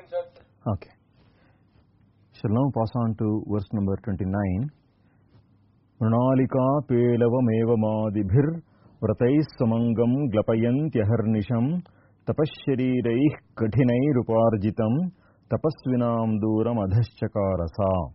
Okay. Shall now pass on to verse number 29. Mrunalika pelavameva madibhir vratais samangam glapayantyahernisham tapashariraih kadhinairuparjitam tapasvinam duram adhaschakarasa.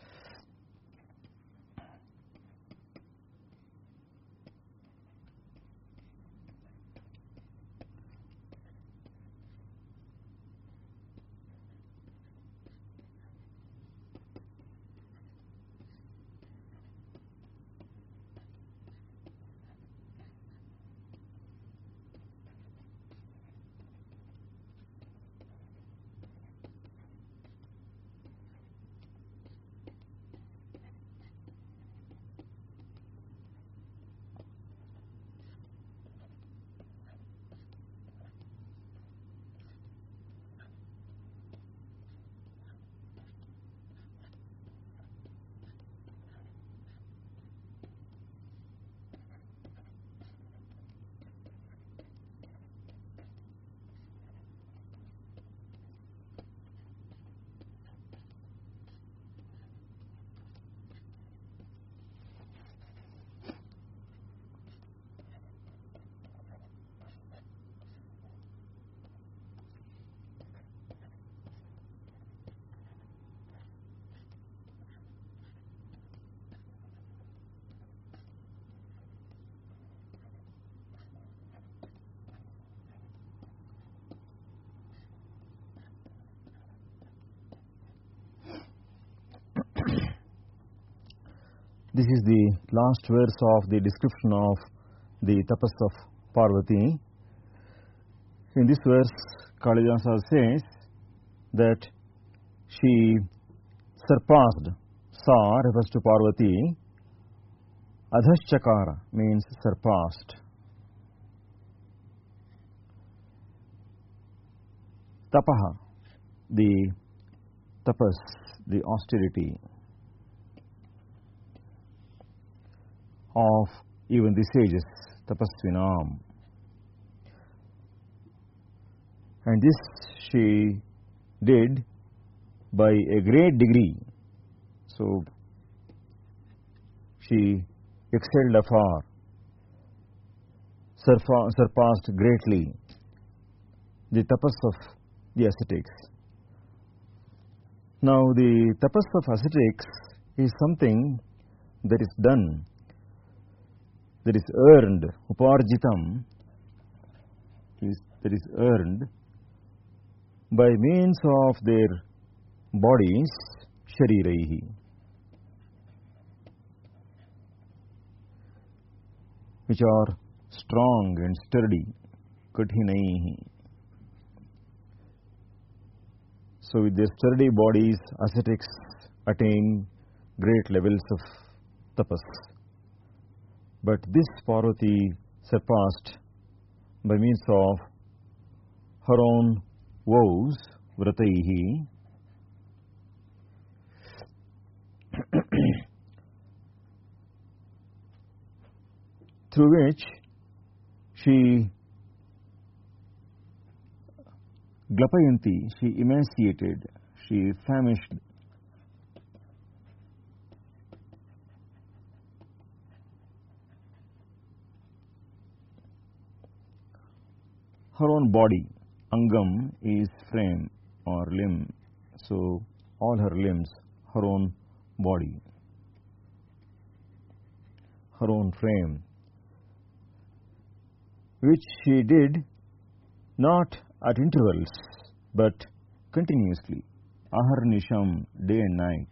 This is the last verse of the description of the tapas of Parvati. In this verse, Kalidasa says that she surpassed. Sa refers to Parvati. Adhaschakara means surpassed. Tapaha, the tapas, the austerity of even the sages, tapasvinam. And this she did by a great degree. So she excelled afar, surpassed greatly the tapas of the ascetics. Now the tapas of ascetics is something that is done, that is earned, uparjitam, that is earned by means of their bodies, shariraihi, which are strong and sturdy, kadhinaihi. So with their sturdy bodies, ascetics attain great levels of tapas. But this Parvati surpassed by means of her own vows, vrataihi, through which she glapayanti, she emaciated, she famished her own body. Angam is frame or limb, so all her limbs, her own body, her own frame, which she did not at intervals but continuously, aharnisham, day and night.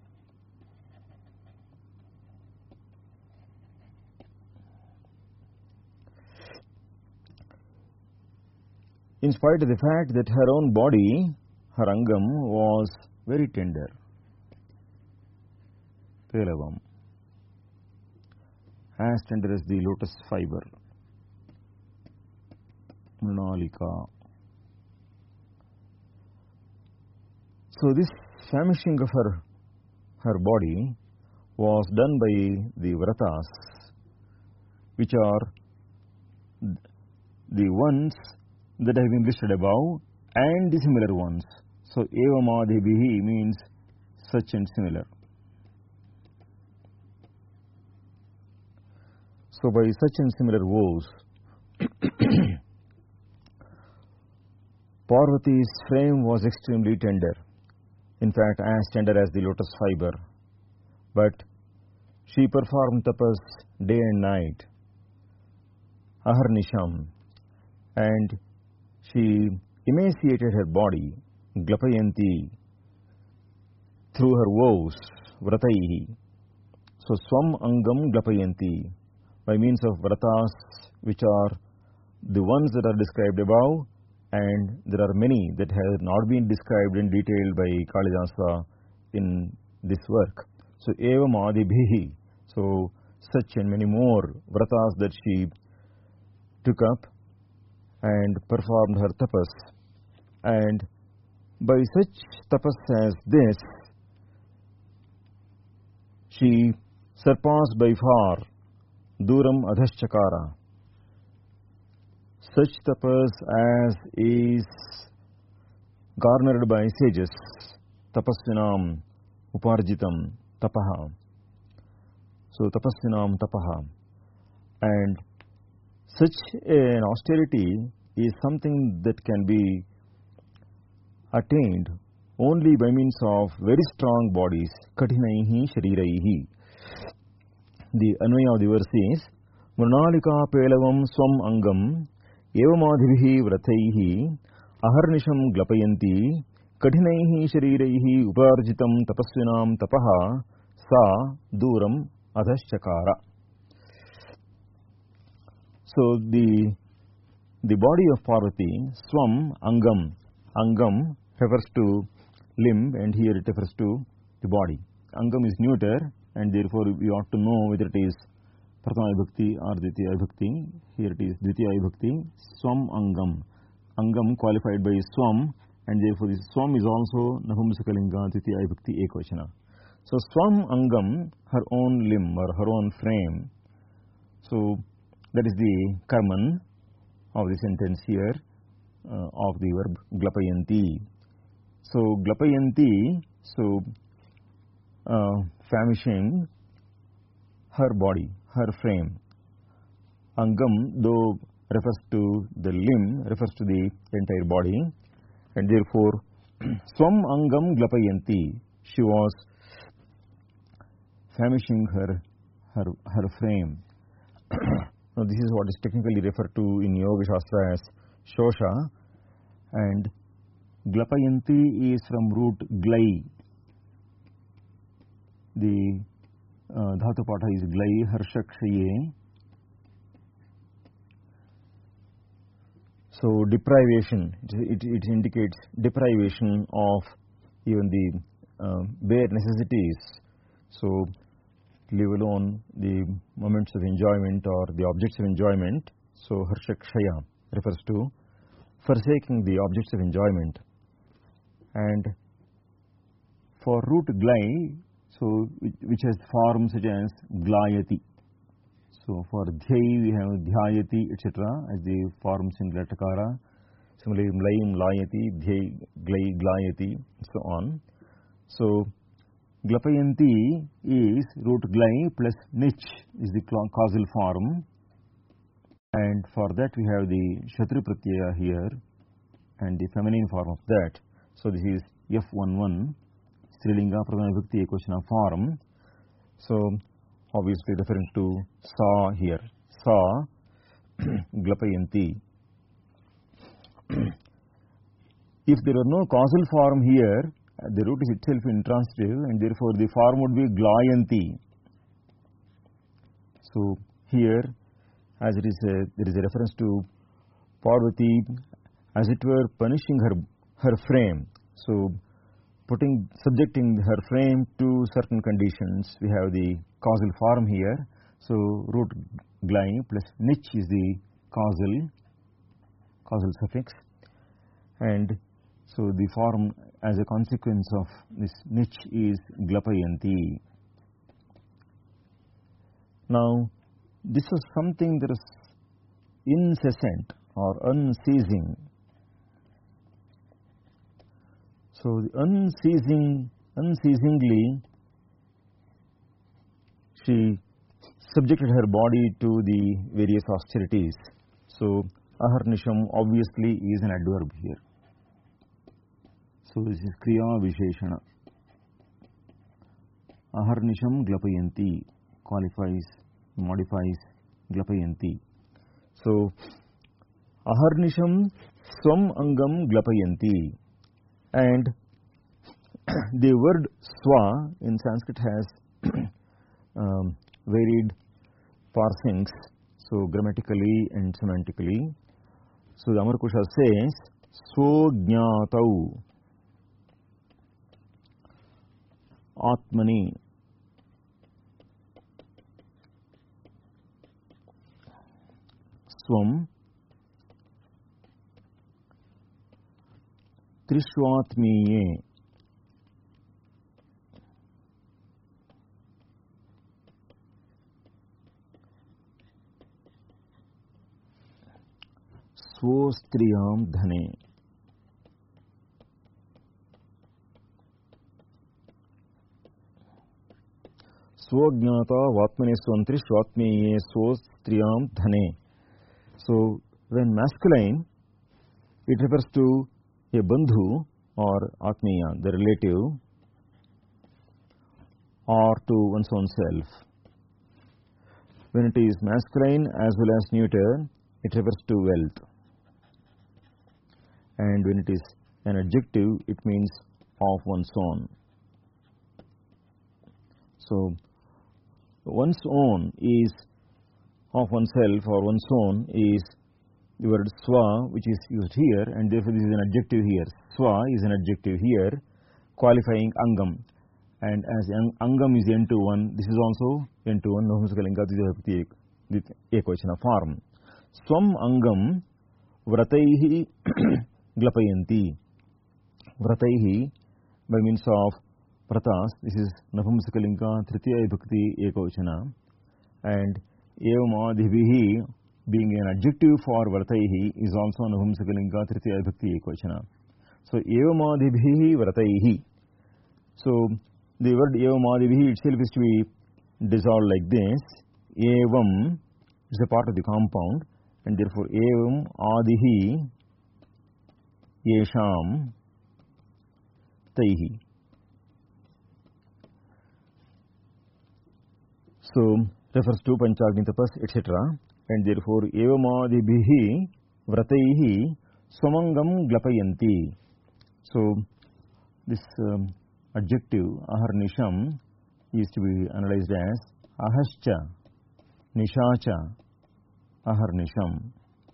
In spite of the fact that her own body, her angam, was very tender, pelavam, as tender as the lotus fiber, mrunalika. So this famishing of her body was done by the vratas, which are the ones that have been listed above and the similar ones. So evamadibhihi means such and similar. So by such and similar vows, Parvati's frame was extremely tender, in fact as tender as the lotus fiber, but she performed tapas day and night, aharnisham, and she emaciated her body, glapayanti, through her vows, vrataihi. So swam angam glapayanti, by means of vratas, which are the ones that are described above, and there are many that have not been described in detail by Kalidasa in this work. So evam adibhihi, so such and many more vratas that she took up and performed her tapas, and by such tapas as this, she surpassed by far Duram Adhaschakara. Such tapas as is garnered by sages, tapasvinam uparjitam tapaha. So tapasvinam tapaha. And such an austerity is something that can be attained only by means of very strong bodies, katinaihi shariraihi. The Anvaya of the verse is Mrunalika pelavam swam angam evamadhibhihi vrataihi aharnisham glapayanti katinaihi shariraihi uparjitam tapasvinam tapaha sa duram adhaschakara. So the body of Parvati, swam angam refers to limb, and here it refers to the body. Angam is neuter, and therefore we ought to know whether it is Prathama Vibhakti or Dvitiya Vibhakti. Here it is Dvitiya Vibhakti, swam angam. Angam qualified by swam, and therefore this swam is also Napumsakalinga Dvitiya Vibhakti Ekvachana. So swam angam, her own limb or her own frame. So that is the karman of the sentence here of the verb glapayanti. So glapayanti, so famishing her body, her frame. Angam, though refers to the limb, refers to the entire body, and therefore swam angam glapayanti, she was famishing her frame. Now this is what is technically referred to in Yoga Shastra as shosha, and glapayanti is from root glai. The dhatu patha is glai harshakshaye. So deprivation, it indicates deprivation of even the bare necessities. So leave alone the moments of enjoyment or the objects of enjoyment. So harshakshaya refers to forsaking the objects of enjoyment. And for root glai, so which has forms such as glayati. So for dhyai we have dhyayati, etc. as the forms in latakara. Similarly, mlaim, layati, dhyai, glai, glayati, and so on. So glapayanti is root glai plus nich is the causal form, and for that we have the shatru pratyaya here and the feminine form of that. So this is F11 Strilinga Pradhana Vibhakti Ekvachana form. So obviously referring to sa here, sa glapayanti. If there were no causal form here, the root is itself intransitive, and therefore the form would be glayanti. So here, as it is there is a reference to Parvati, as it were punishing her frame. So subjecting her frame to certain conditions. We have the causal form here. So root glai plus nich is the causal suffix, and so the form as a consequence of this nich is glapayanti. Now this is something that is incessant or unceasing. So unceasingly she subjected her body to the various austerities. So ahernisham obviously is an adverb here. So this is kriya visheshana. Ahernisham glapayanti qualifies, modifies glapayanti. So ahernisham swam angam glapayanti, and the word swa in Sanskrit has varied parsings, so grammatically and semantically. So the Amarkosha says swajñātau atmani swam trishvatmiye swostriyam dhane. Swajñāta vatmane swantri shvatmeye swostriyam dhane. So when masculine, it refers to a bandhu or atmiya, the relative, or to one's own self. When it is masculine as well as neuter, it refers to wealth. And when it is an adjective, it means of one's own. So one's own is of oneself or one's own is the word swa, which is used here, and therefore this is an adjective here. Swa is an adjective here, qualifying angam. And as angam is N21, this is also N21, Nahumsakalinga, this is Ekvachana form. Swam angam vrataihi glapayanti. Vrataihi by means of vratas, this is Nahumsakalinga, Tritiya Vibhakti Ekvachana, and evamadhibihi being an adjective for vrataihi is also Nahumsakalinga, Tritiya Vibhakti Ekvachana. So evamadhibihi vrataihi. So the word evamadhibihi itself is to be dissolved like this. Evam is a part of the compound, and therefore evam adihi yesham taihi. So refers to Panchagni tapas, etc. And therefore evamadhibihi vrataihi swamangam glapayanti. So this adjective ahernisham is to be analyzed as ahascha nishacha ahernisham.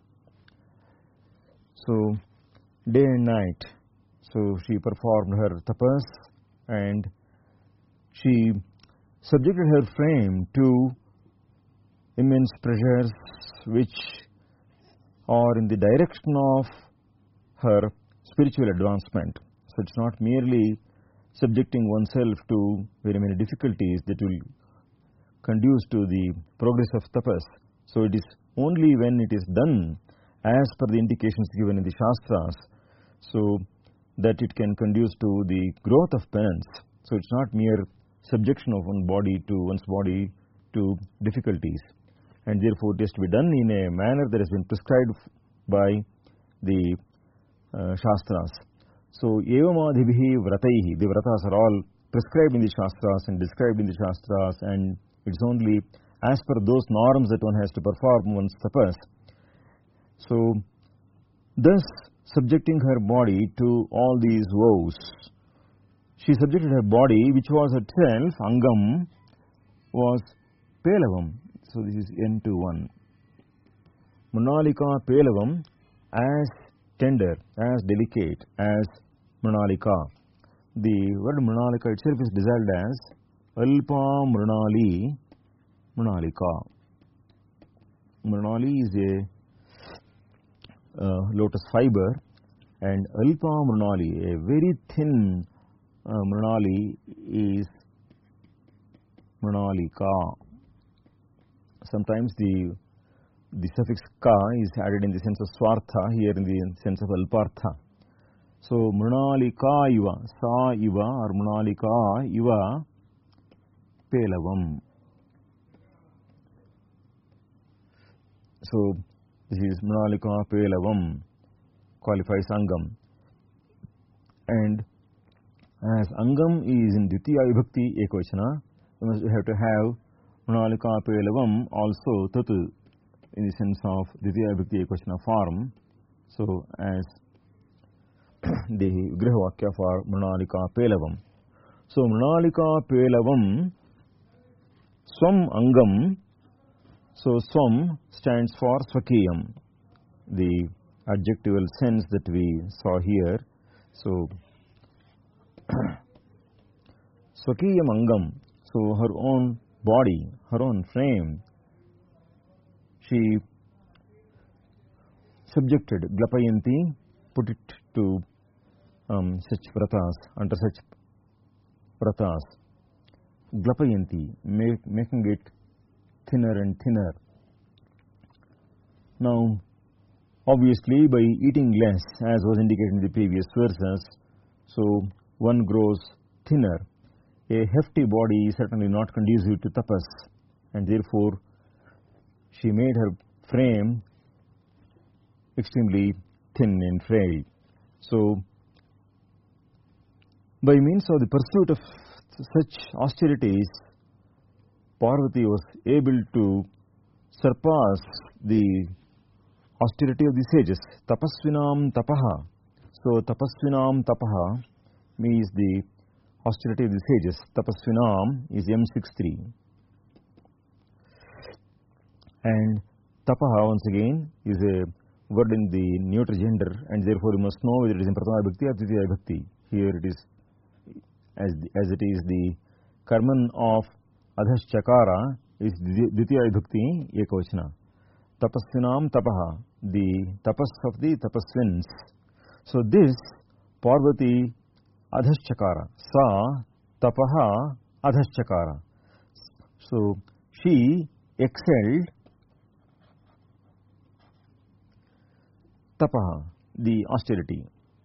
So day and night, so she performed her tapas and she subjected her frame to immense pressures which are in the direction of her spiritual advancement. So it's not merely subjecting oneself to very many difficulties that will conduce to the progress of tapas. So it is only when it is done as per the indications given in the Shastras, so that it can conduce to the growth of penance. So it's not mere subjection of one's body to difficulties, and therefore it is to be done in a manner that has been prescribed by the Shastras. So evamadhibihi vrataihi, the vratas are all prescribed in the Shastras and described in the Shastras, and it's only as per those norms that one has to perform one's tapas. So thus subjecting her body to all these woes, she subjected her body, which was itself angam, was pelavam. So this is N21. Mrinalika pelavam, as tender, as delicate as mrinalika. The word mrinalika itself is dissolved as alpa mrinali mrinalika. Mrinali is a lotus fiber, and alpa mrinali, a very thin mrinali, is mrinalika. Sometimes the suffix ka is added in the sense of swartha, here in the sense of alpartha. So Mrunalika iva, sa iva or Mrunalika iva pelavam. So this is Mrunalika pelavam qualifies Angam. And as Angam is in Dvitiya Vibhakti Ekvachana, you have to have Mrunalika pelavam also Tatu in the sense of Dvitiya Vibhakti Ekvachana form. So as the Grihvakya for Mrunalika pelavam. So Mrunalika pelavam Swam Angam. So Swam stands for Swakiyam, the adjectival sense that we saw here. So Swakiyam Angam, so her own body, her own frame, she subjected, Glapayanti, put it to such vratas, under such vratas, Glapayanti, making it thinner and thinner. Now, obviously, by eating less, as was indicated in the previous verses, so one grows thinner. A hefty body is certainly not conducive to tapas, and therefore she made her frame extremely thin and frail. So, by means of the pursuit of such austerities, Parvati was able to surpass the austerity of the sages. Tapasvinam tapaha. So, tapasvinam tapaha means the austerity of the sages. Tapasvinam is M63. And tapaha, once again, is a word in the neuter gender, and therefore you must know whether it is in Prathama Vibhakti or Dvitiya Vibhakti. Here it is, as it is the karman of Adhaschakara is Dvitiya Vibhakti Ekvachana. Tapasvinam tapaha, the tapas of the tapasvins. So this Parvati Adhaschakara, sa tapaha Adhaschakara. So she excelled tapaha, the austerity.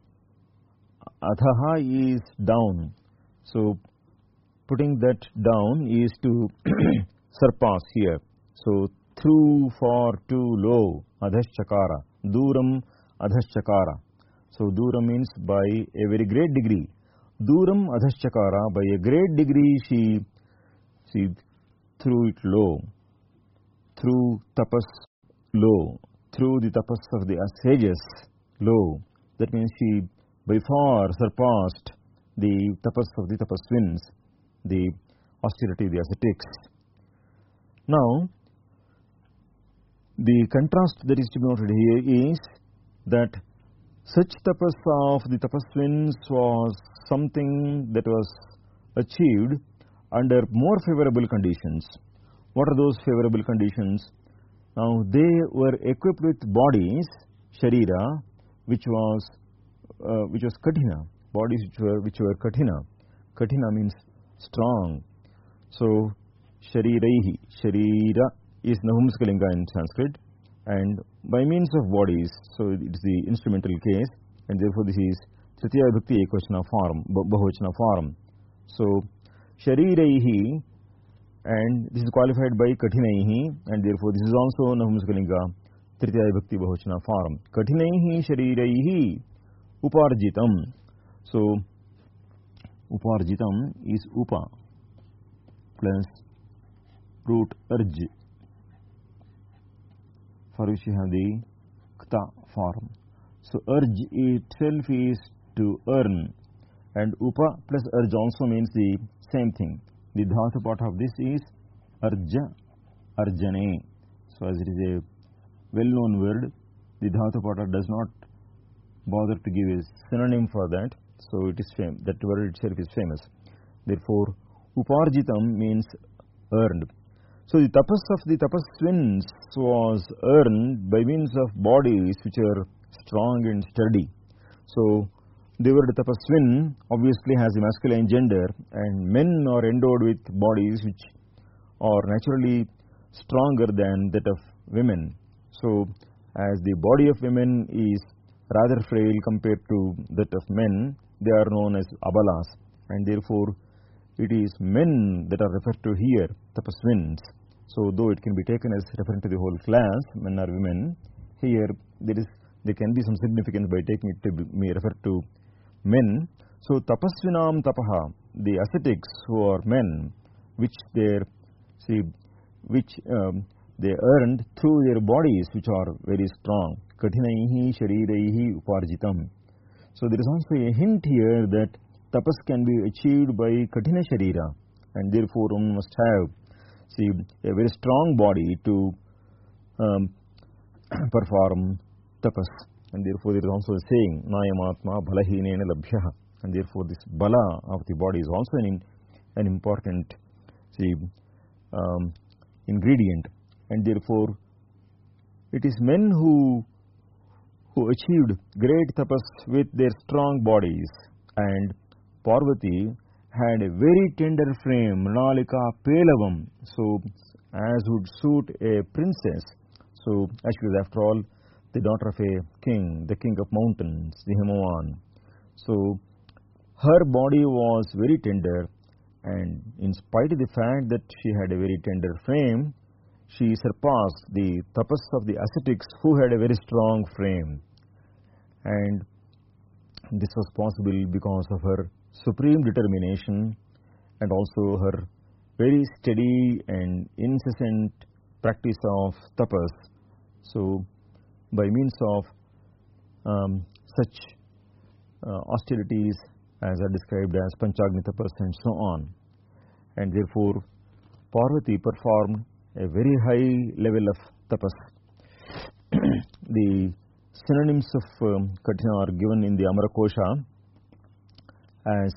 Adhaha is down. So putting that down is to surpass here. So through, for, to, low, Adhaschakara. Duram Adhaschakara. So Duram means by a very great degree. Duram Adhaschakara, by a great degree she threw it low. Through tapas low. Through the tapas of the sages low. That means she by far surpassed the tapas of the tapasvins, the austerity of the ascetics. Now, the contrast that is to be noted here is that such tapas of the tapasvins was something that was achieved under more favorable conditions. What are those favorable conditions? Now, they were equipped with bodies, sharira, which was kathina, bodies which were kathina. Kathina means strong. So, shariraihi, sharira is Nahumsakalinga in Sanskrit, and by means of bodies, so it is the instrumental case, and therefore this is Tritiya Vibhakti Ekvachana form, Bahuvachana form. So, shariraihi, and this is qualified by kathinaihi, and therefore this is also Nahumsakalinga, Tritiya Vibhakti Bahuvachana form. Kathinaihi shariraihi uparjitam. So, uparjitam is upa plus root arj, for which you have the kta form. So, arj itself is to earn, and upa plus arj also means the same thing. The dhatu part of this is arja, arjane. So, as it is a well-known word, the dhatu part does not bother to give a synonym for that. So, it is that word itself is famous. Therefore, uparjitam means earned. So, the tapas of the tapasvins was earned by means of bodies which are strong and sturdy. So, the word tapasvin obviously has a masculine gender, and men are endowed with bodies which are naturally stronger than that of women. So, as the body of women is rather frail compared to that of men, they are known as abalas, and therefore it is men that are referred to here, tapasvins. So though it can be taken as referring to the whole class, men or women, here there can be some significance by taking it to be referred to men. So tapasvinam tapaha, the ascetics who are men, which they earned through their bodies which are very strong. Katinaihi shariraihi uparjitam. So there is also a hint here that tapas can be achieved by katina sharira, and therefore one must have a very strong body to perform tapas, and therefore there is also a saying nayamatma balahinena labhyaha, and therefore this bala of the body is also an important ingredient, and therefore it is men who achieved great tapas with their strong bodies, and Parvati had a very tender frame, Mrinalika Pelavam, so as would suit a princess. So as she was after all the daughter of a king, the king of mountains, the Himavan. So her body was very tender, and in spite of the fact that she had a very tender frame, she surpassed the tapas of the ascetics who had a very strong frame. And this was possible because of her supreme determination and also her very steady and incessant practice of tapas. So by means of such austerities as are described as Panchagni tapas and so on, and therefore Parvati performed a very high level of tapas. The synonyms of Katina are given in the Amarakosha as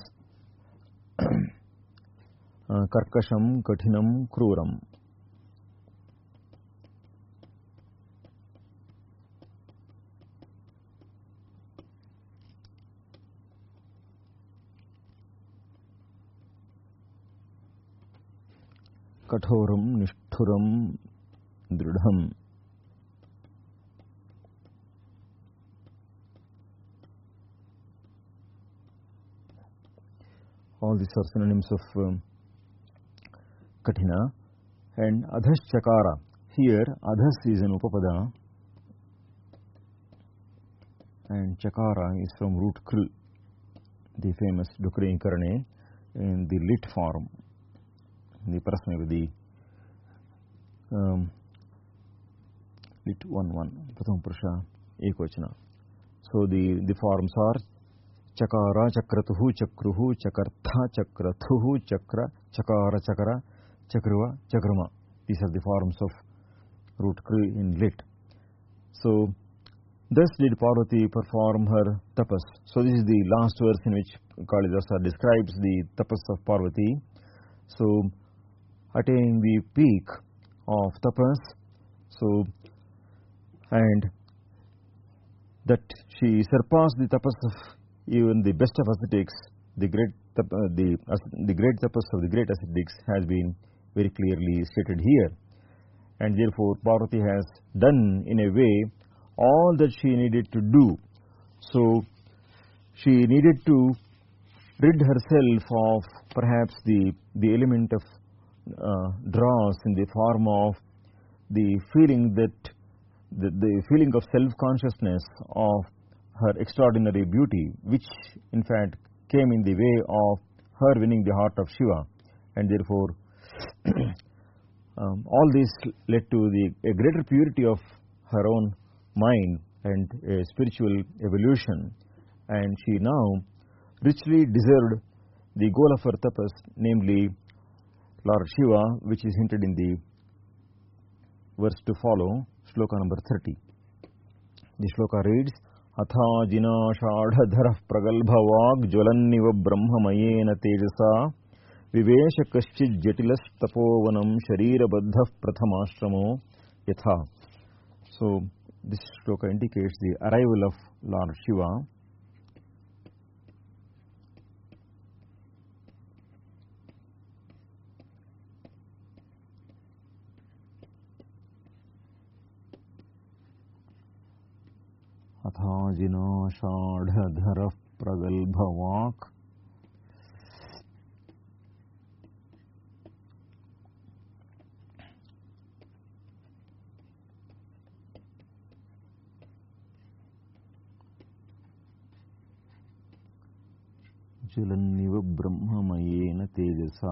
Karkasham, Katinam, Kruram. Kathoram, Nishthuram, Dridham. All these are synonyms of Katina. And Adhas Chakara. Here Adhas is an Upapada and Chakara is from root Kru, the famous Dukre Karane in the lit form, the Prasmavadi lit 1-1, Pratham Purusha Ekvachana. So the forms are Chakara, Chakratuhu, Chakruhu, Chakartha, Chakrathuhu, Chakra, Chakara, Chakara, Chakruva, Chakrama. These are the forms of root Kri in lit. So thus did Parvati perform her tapas. So this is the last verse in which Kalidasa describes the tapas of Parvati. So attaining the peak of tapas, so and that she surpassed the tapas of even the best of ascetics, the great tapas of the great ascetics has been very clearly stated here, and therefore Parvati has done in a way all that she needed to do. So she needed to rid herself of perhaps the element of dross in the form of the feeling that the feeling of self-consciousness of her extraordinary beauty, which in fact came in the way of her winning the heart of Shiva, and therefore all this led to a greater purity of her own mind and a spiritual evolution, and she now richly deserved the goal of her tapas, namely Lord Shiva, which is hinted in the verse to follow, shloka number 30. The shloka reads, Atha jinashadhadharah pragalbhavag jwalanniva brahmamayena tejasa vivesha kaschid jatilas tapovanam sharirabadha prathamashramo yatha. So this shloka indicates the arrival of Lord Shiva. अथाजिनाषाढधरः प्रगल्भवाक् ज्वलन्निव ब्रह्ममयेन तेजसा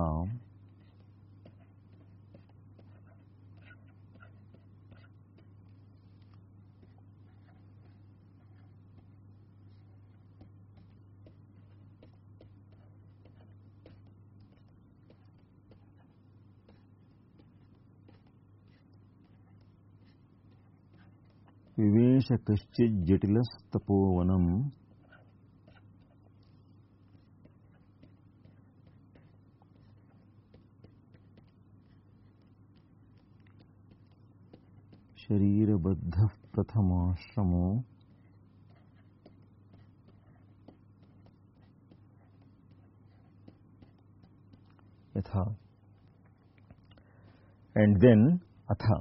विवेश कश्चिज्जटिलस्तपोवनम् शरीरबद्धः प्रथमाश्रमो यथा. And then atha.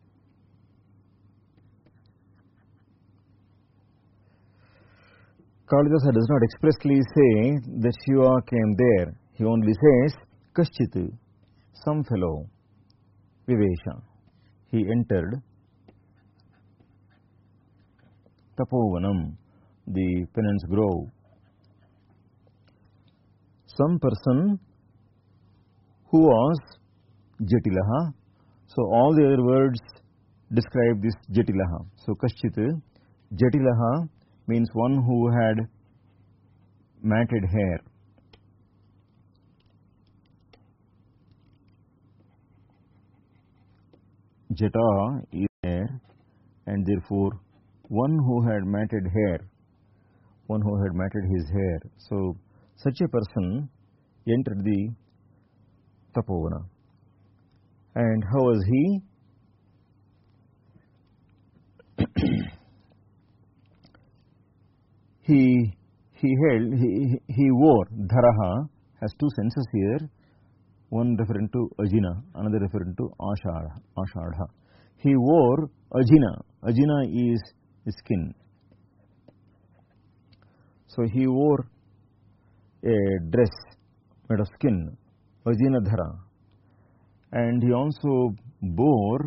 Kalidasa does not expressly say that Shiva came there. He only says Kaschit, some fellow, Vivesha. He entered Tapovanam, the penance grove. Some person who was Jatilaha. So all the other words describe this Jatilaha. So Kaschit, Jatilaha means one who had matted hair. Jata is hair, and therefore one who had matted hair, one who had matted his hair. So such a person entered the Tapovana. And how was he? He wore, Dharaha has two senses here, one referring to Ajina, another referring to Ashadha. He wore Ajina. Ajina is skin. So he wore a dress made of skin, Ajina Dhara. And he also bore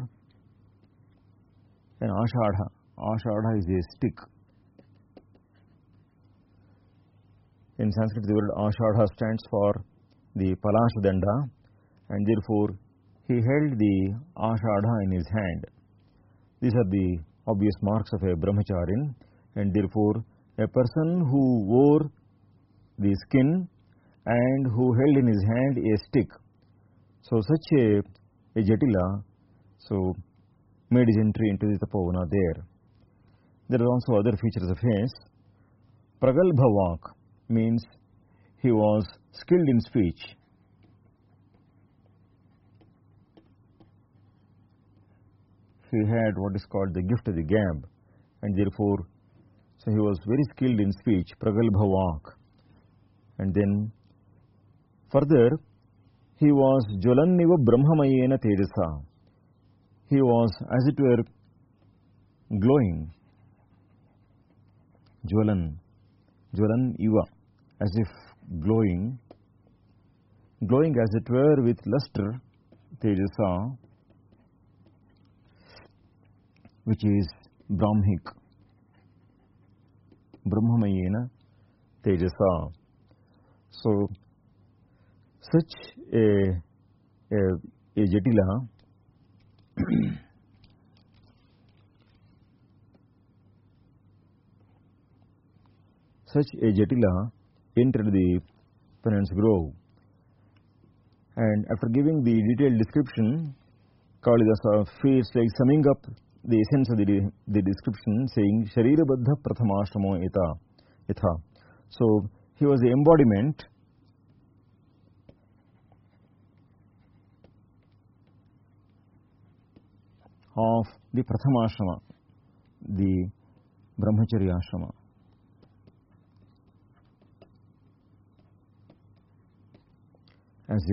an Ashadha. Ashadha is a stick. In Sanskrit, the word Ashadha stands for the Palashadanda, and therefore he held the Ashadha in his hand. These are the obvious marks of a brahmacharin, and therefore a person who wore the skin and who held in his hand a stick. So such a Jatila made his entry into the Tapovana there. There are also other features of his. Pragalbhavak means he was skilled in speech. He had what is called the gift of the gab, and therefore, so he was very skilled in speech, pragalbhavak. And then further, he was Jwalanniva Brahmamayena Tejasa. He was, as it were, glowing. Jwalan Iva, as if glowing as it were with luster, Tejasa, which is Brahmik. Brahmamayena Tejasa. So such a Jatila entered the penance grove, and after giving the detailed description, Kalidasa feels like summing up the essence of the description, saying Sharirabadha Prathamashramo Yatha. So he was the embodiment of the Prathamashrama, the Brahmacharya Ashrama. As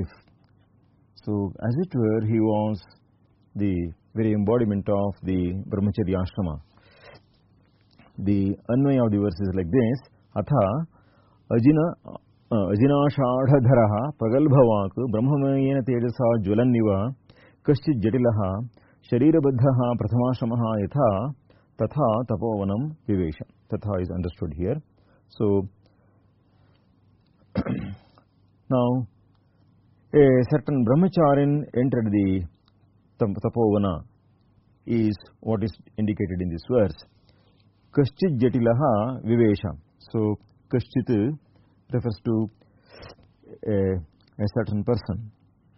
it were, he was the very embodiment of the Brahmacharya Ashrama. The Anvaya of the verse is like this: Atha Ajinashadharaha Pragalbhavak Brahmamayena Tejasa Jwalanniva Kaschid Jatilaha Sharirabadhaha Prathamashamaha Yatha Tatha Tapovanam Vivesha. Tatha is understood here. So, now a certain brahmacharin entered the Tapovana is what is indicated in this verse. Kaschit Jatilaha Vivesha. So, Kaschit refers to a certain person,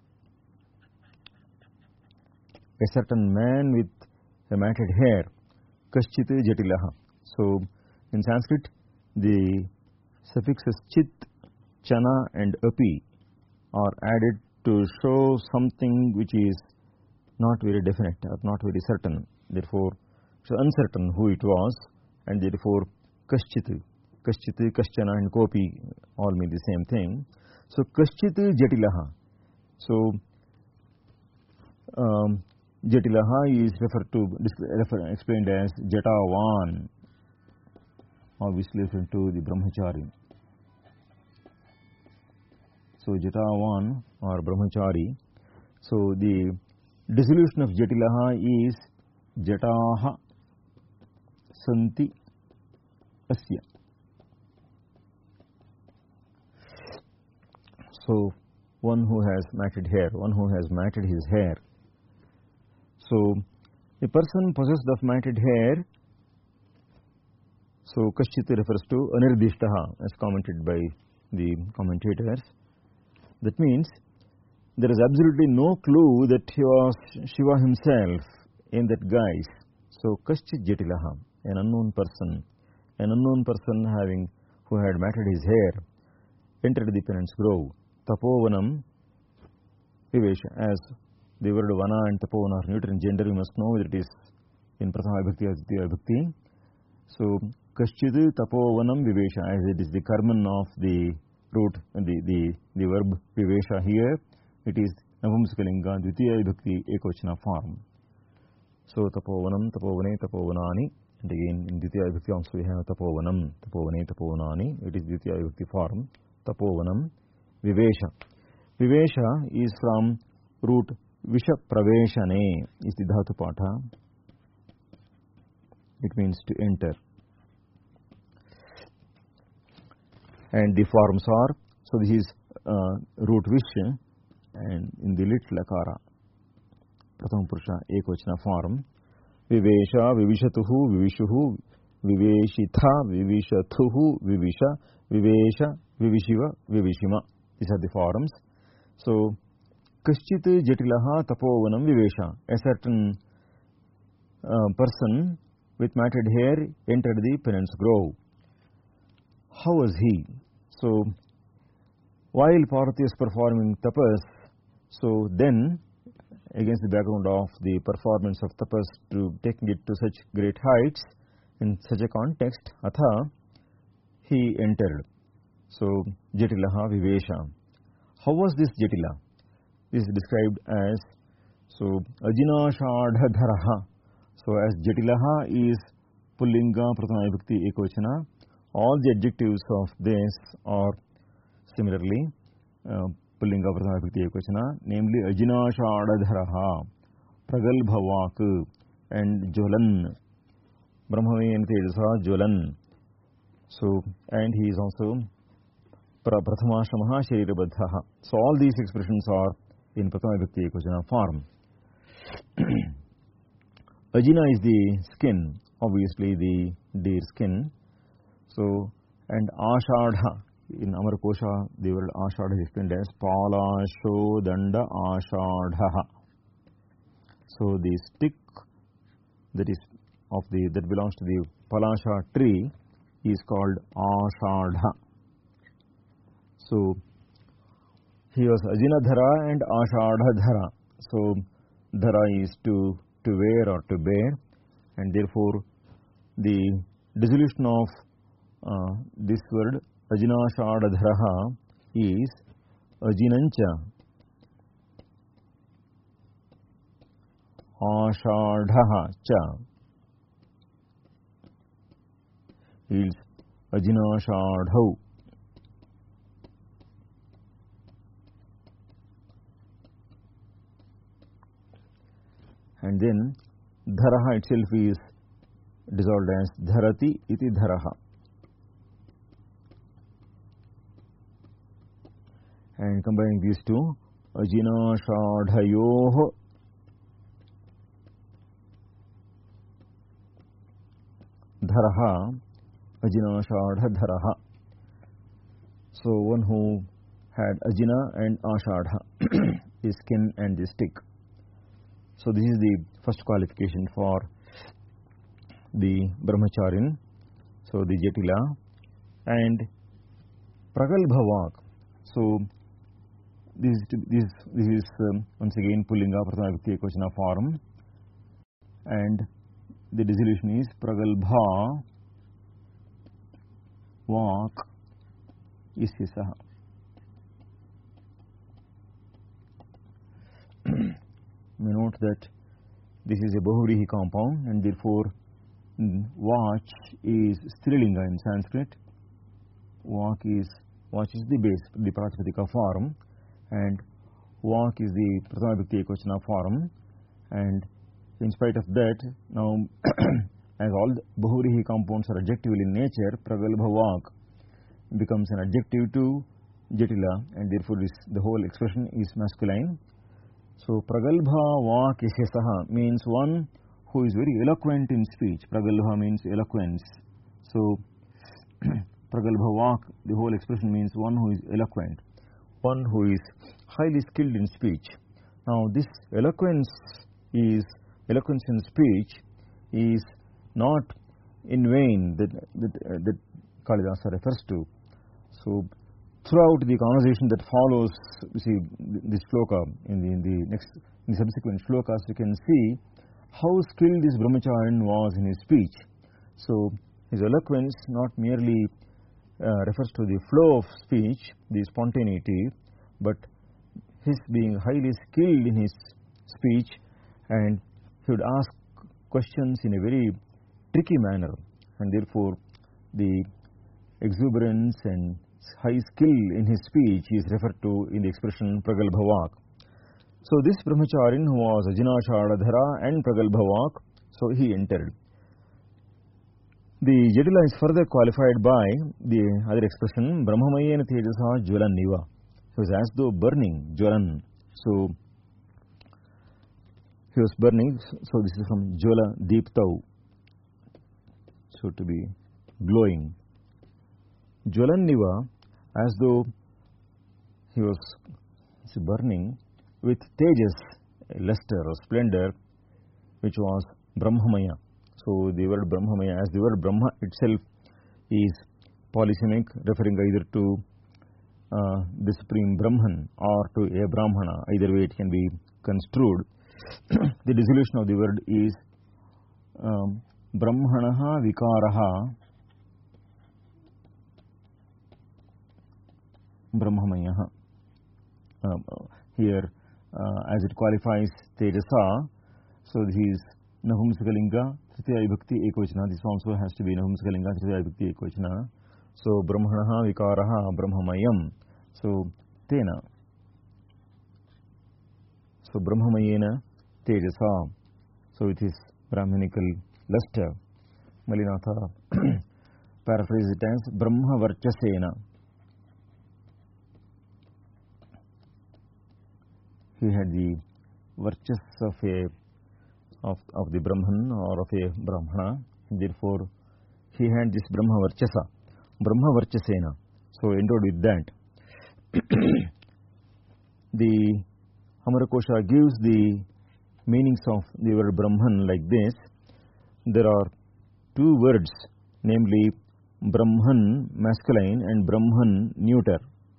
a certain man with a matted hair. Kaschit Jatilaha. So, in Sanskrit, the suffixes chit, chana and api are added to show something which is not very definite or not very certain. Therefore, so uncertain who it was, and therefore Kaschit, Kaschana and Kopi all mean the same thing. So Kaschit Jatilaha. So Jatilaha is referred to explained as Jatavan, obviously referring to the Brahmachari. So Jatavan or Brahmachari. So the dissolution of Jatilaha is Jataha Santi Asya. So one who has matted hair, one who has matted his hair. So a person possessed of matted hair, so Kaschit refers to Anirdishtaha as commented by the commentators. That means there is absolutely no clue that he was Shiva himself in that guise. So Kaschit Jatilaha, an unknown person who had matted his hair, entered the penance grove. Tapovanam Vivesha. As the word Vana and Tapovana are neuter in gender, you must know that it is in Prathama Vibhakti or Dvitiya Vibhakti. So Kaschit Tapovanam Vivesha, as it is the karman of the root, the verb Vivesha here, it is Navamsakalinga Dvitiya Vibhakti Ekvachana form. So Tapovanam, Tapovane, Tapovanani, and again in Dvitiya Vibhakti also we have Tapovanam, Tapovane, Tapovanani, it is Dvitiya Vibhakti form. Tapovanam Vivesha. Vivesha is from root Visha Praveshane is the Dhatu Patha. It means to enter. And the forms are, so this is root Vish and in the lit Lakara, Prathama Purusha Ekvachana form. Vivesha, Vivishatuhu, Vivishuhu, Viveshitha, Vivishathuhu, Vivisha, Vivesha, Vivishiva, Vivishima. These are the forms. So, Kaschit Jatilaha Tapovanam Vivesha. A certain person with matted hair entered the penance grove. How was he? So, while Parvati is performing tapas, so then, against the background of the performance of tapas to taking it to such great heights, in such a context, Atha, he entered. So, Jatilaha Vivesha. How was this Jatila? This is described as, so, Ajinashadharaha. So, as Jatilaha is Pullinga Prathama Vibhakti Ekvachana, all the adjectives of this are similarly Pullinga Prathama Vibhakti Ekvachana, namely Ajinashadharaha, Pragalbhavak and Jwalan, Brahmamayena Tejasa Jwalan. So, and he is also Prathamashamaha Sharirabadhaha. So, all these expressions are in Prathama Vibhakti Ekvachana form. Ajina is the skin, obviously the deer skin. So, and Ashadha, in Amarkosha, the word Ashadha is explained as Palasho Danda Ashadha. So, the stick that is that belongs to the Palasha tree is called Ashadha. So, he was Ajinadhara and Ashadhadhara. So, Dhara is to wear or to bear, and therefore the dissolution of this word Ajinashadharaha is Ajinancha Ashadhaha cha. yields Ajinashadhau. And then Dharaha itself is dissolved as Dharati iti Dharaha. And combining these two, Ajinashadhayoh Dharaha, Ajinashadha Dharaha. So one who had Ajina and Ashadha, the skin and the stick. So this is the first qualification for the Brahmacharin, so the Jatila. And Pragalbhavak. So this is once again Pullinga Prathama Vibhakti Ekvachana form, and the dissolution is Pragalbha Vak Isyasaha. We note that this is a Bahuvrihi compound, and therefore Vach is Strilinga in Sanskrit. Vak is the base, the Pratipadika form, and Vak is the Prathama Vibhakti Ekvachana form. And in spite of that, now as all the Bahuvrihi compounds are adjectival in nature, Pragalbha Vak becomes an adjective to Jatila, and therefore the whole expression is masculine. So Pragalbha Vak Isyasaha means one who is very eloquent in speech. Pragalbha means eloquence. So Pragalbha Vak, the whole expression means one who is eloquent, one who is highly skilled in speech. Now this eloquence in speech is not in vain that Kalidasa refers to. So throughout the conversation that follows, you see this shloka in the subsequent shlokas, you can see how skilled this Brahmacharin was in his speech. So his eloquence not merely refers to the flow of speech, the spontaneity, but his being highly skilled in his speech, and he would ask questions in a very tricky manner, and therefore the exuberance and high skill in his speech is referred to in the expression Pragalbha Vak. So this Brahmacharin who was Ajinashadhara and Pragalbha Vak, so he entered. The Jatila is further qualified by the other expression Brahmamayena Tejasa Jwalanniva. He was as though burning, Jwalan. So he was burning, so this is from Jwala Deeptau, so to be glowing. Jwalanniva, as though he was burning with tejas, luster or splendor, which was Brahmamaya. So the word Brahmamaya, as the word Brahma itself is polysemic, referring either to the supreme Brahman or to a Brahmana. Either way it can be construed. The dissolution of the word is Brahmanaha Vikaraha Brahmamayaha. Here, as it qualifies Tejasa, so this is Nahumsakalinga, Tritiya Vibhakti Ekvachana. This also has to be Nahumsakalinga, Tritiya Vibhakti Ekvachana. So Brahmanaha Vikaraha Brahmamayam. So Tena. So Brahmamayena Tejasa. So it is Brahmanical luster. Malinatha paraphrases it as Brahma Varchasena. He had the varchas of the Brahman or of a Brahmana, therefore he had this Brahma Varchasa, Brahma Varchasena. So endowed with that. The Amarakosha gives the meanings of the word Brahman like this. There are two words, namely Brahman masculine and Brahman neuter.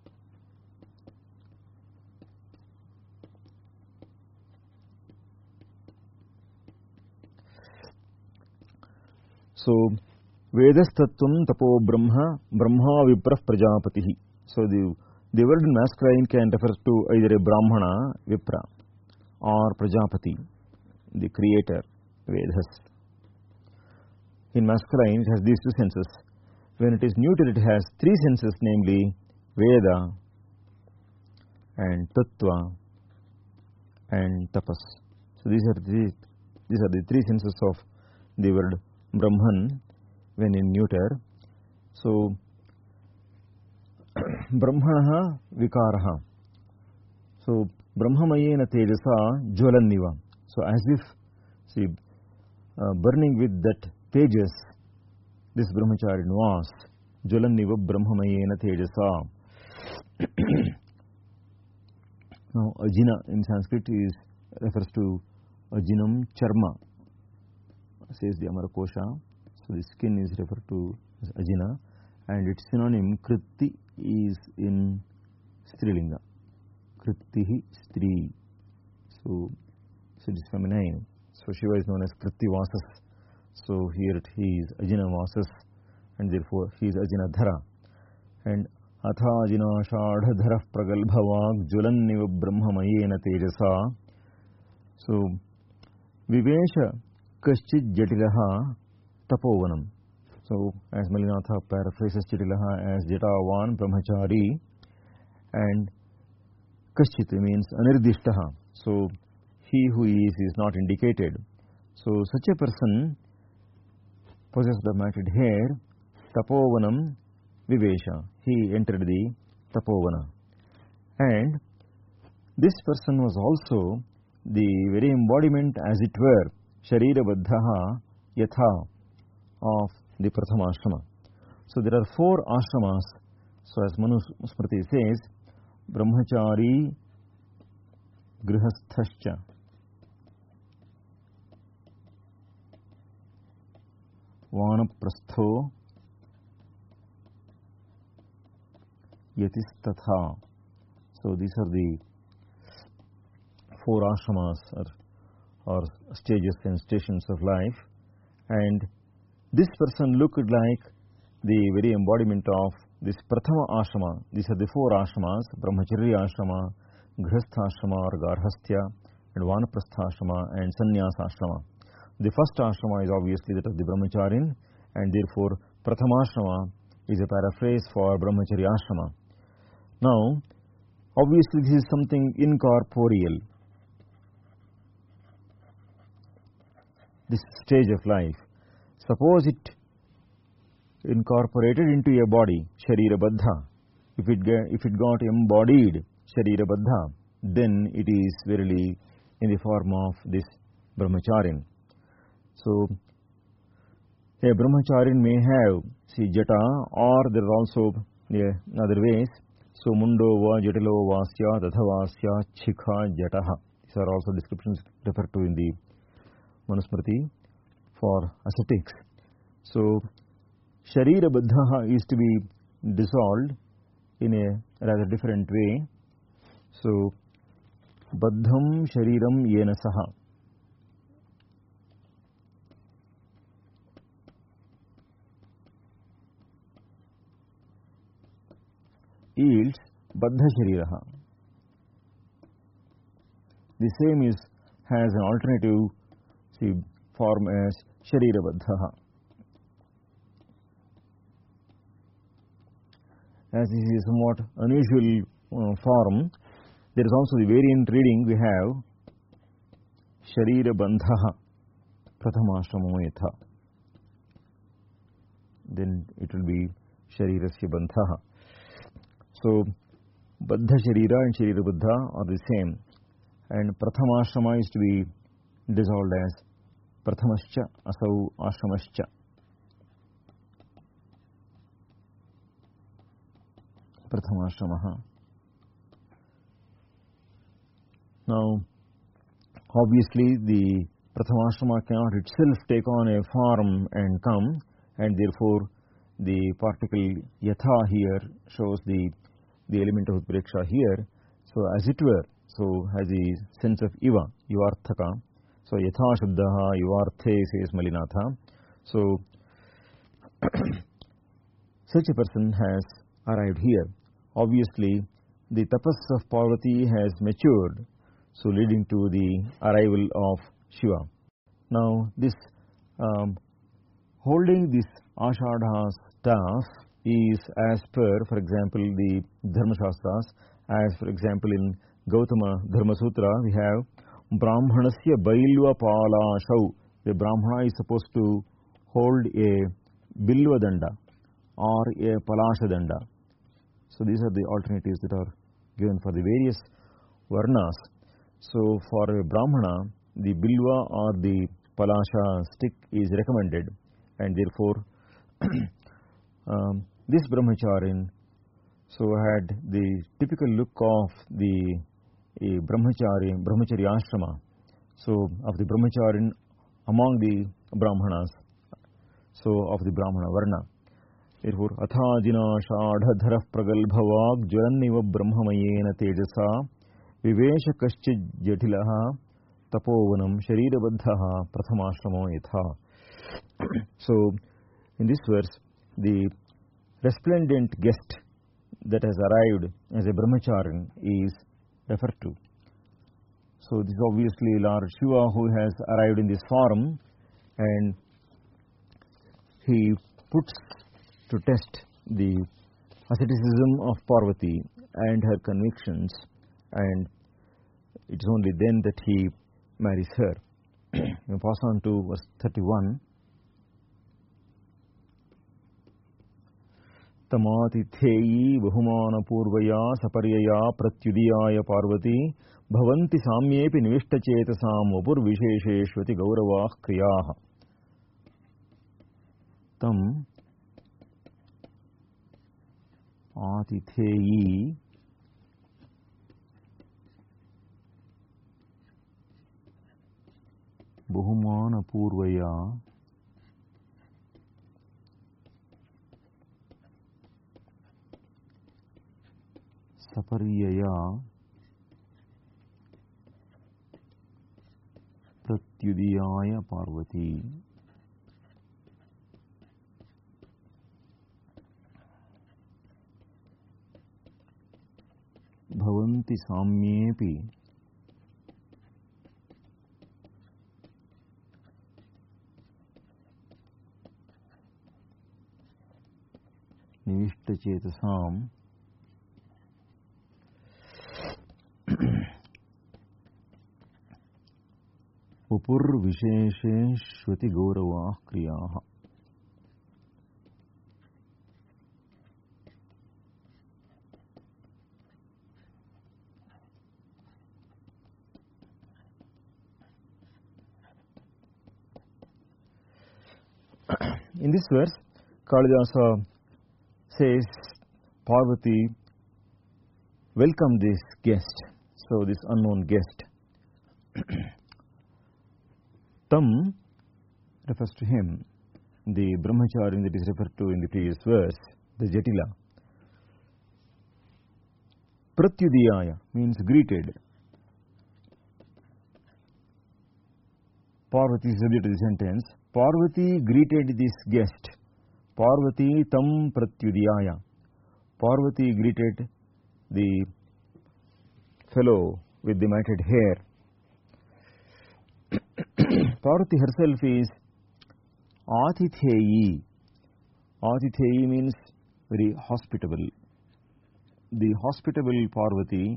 So Vedastatvam Tapo Brahma Brahma Viprah Prajapatihi. So the word masculine can refer to either a Brahmana, Vipra, or Prajapati, the creator, Vedas. In masculine it has these two senses. When it is neuter, it has three senses, namely Veda and Tattva and Tapas. So these are the three senses of the word Brahman when in neuter. So Brahmanaha Vikaraha. So Brahmamayena Tejasa Jwalanniva. So as if burning with that tejas, this brahmacharin was Jwalanniva Brahmamayena Tejasa. Now Ajina in Sanskrit refers to Ajinam Charma, says the Amarakosha. So the skin is referred to as Ajina, and its synonym Kritti is in Strilinga. Krittihi Stri. So it is feminine. So Shiva is known as Krittivasas. So here he is Ajinavasas, and therefore he is Ajinadhara. And Atha Ajina Shadhadhara Pragalbhavag Jwalanniva Brahmamayena Tejasa. So Vivesha Kaschid Jatilaha Tapovanam. So as Malinatha paraphrases Jatilaha as Jatavan Brahmachari, and Kaschit means Anirdishtaha. So he who is not indicated. So such a person possessed of matted hair, Tapovanam Vivesha. He entered the Tapovana. And this person was also the very embodiment, as it were, Sharira Baddhaha Yatha of the Prathama Ashrama. So there are 4 ashramas. So as Manu Smriti says, Brahmachari Grihasthascha, Vanaprastho Yatistatha. So these are the 4 ashramas or stages and stations of life, and this person looked like the very embodiment of this Prathama ashrama. These are the 4 ashramas: Brahmacharya ashrama, Grihastha ashrama or Garhasthya, and Vanaprastha ashrama and Sannyasa ashrama. The first ashrama is obviously that of the Brahmacharin, and therefore Prathama ashrama is a paraphrase for Brahmacharya ashrama. Now, obviously this is something incorporeal, this stage of life. Suppose it incorporated into a body, Sharira Baddha. If it got embodied, Sharira Baddha, then it is verily in the form of this Brahmacharin. So a Brahmacharin may have, Jata, or there are also other ways. So Mundo va Jatilo Vasya Dadhavasya Chikha Jataha. These are also descriptions referred to in the Manusmriti for ascetics. So Sharira Baddhaha is to be dissolved in a rather different way. So Baddham Shariram Yena Saha. Yields Baddha Shariraha. The same has an alternative form as Sharira Baddhaha. As this is a somewhat unusual form, there is also the variant reading we have Sharira Bandhaha Prathamashramo Yatha. Then it will be Sharirasya Bandhaha. So Baddha Sharira and Sharira Baddha are the same, and Prathamashrama is to be dissolved as Prathamascha Asau Ashramascha. Prathamashramaha. Now, obviously the Prathamashrama cannot itself take on a form and come, and therefore the particle Yatha here shows the element of Utpreksha here. So as it were, so has the sense of Iva, Yuvarthaka. So Yatha Shabdaha Yuvarthe says Malinatha. So such a person has arrived here. Obviously the tapas of Parvati has matured, so leading to the arrival of Shiva. Now this holding this Ashadha's staff is as per, for example, the Dharma Shastras, as for example in Gautama Dharma Sutra, we have Brahmanasya Bailva Palashau. The Brahmana is supposed to hold a Bilva Danda or a Palasha Danda. So these are the alternatives that are given for the various Varnas. So for a Brahmana, the Bilva or the Palasha stick is recommended, and therefore this Brahmacharin had the typical look of the Brahmacharya ashrama, so of the Brahmacharin among the Brahmanas, so of the Brahmana Varna. Therefore, Athajina Shadhadhara Pragalbhavag Jaranniva Brahmamayena Tejasa Vivesha Kaschid Jatilaha Tapovanam Sharirabadhaha Prathamashramo Yatha. So, in this verse, the resplendent guest that has arrived as a Brahmacharin is referred to. So, this is obviously Lord Shiva who has arrived in this form, and he puts to test the asceticism of Parvati and her convictions, and it is only then that he marries her. We pass on to verse 31. Tamatitheyi bahumana purvaya saparyaya pratyudiyaya Parvati bhavanti samyepi nivishta chetasam vapur vishesheshvati gauravah kriyaha. Tam atitheyi bahumana purvaya saparyaya pratyudiyaya Parvati. Bhavanti samyepi nivishta chetasam upur vishesheshvati gauravah kriyaha. In this verse, Kalidasa says Parvati welcomed this guest, so this unknown guest. Tam refers to him, the Brahmacharin that is referred to in the previous verse, the Jatila. Pratyudiyaya means greeted. Parvati is subject to the sentence. Parvati greeted this guest. Parvati tam pratyudiyaya. Parvati greeted the fellow with the matted hair. Parvati herself is Atitheyi. Atitheyi means very hospitable. The hospitable Parvati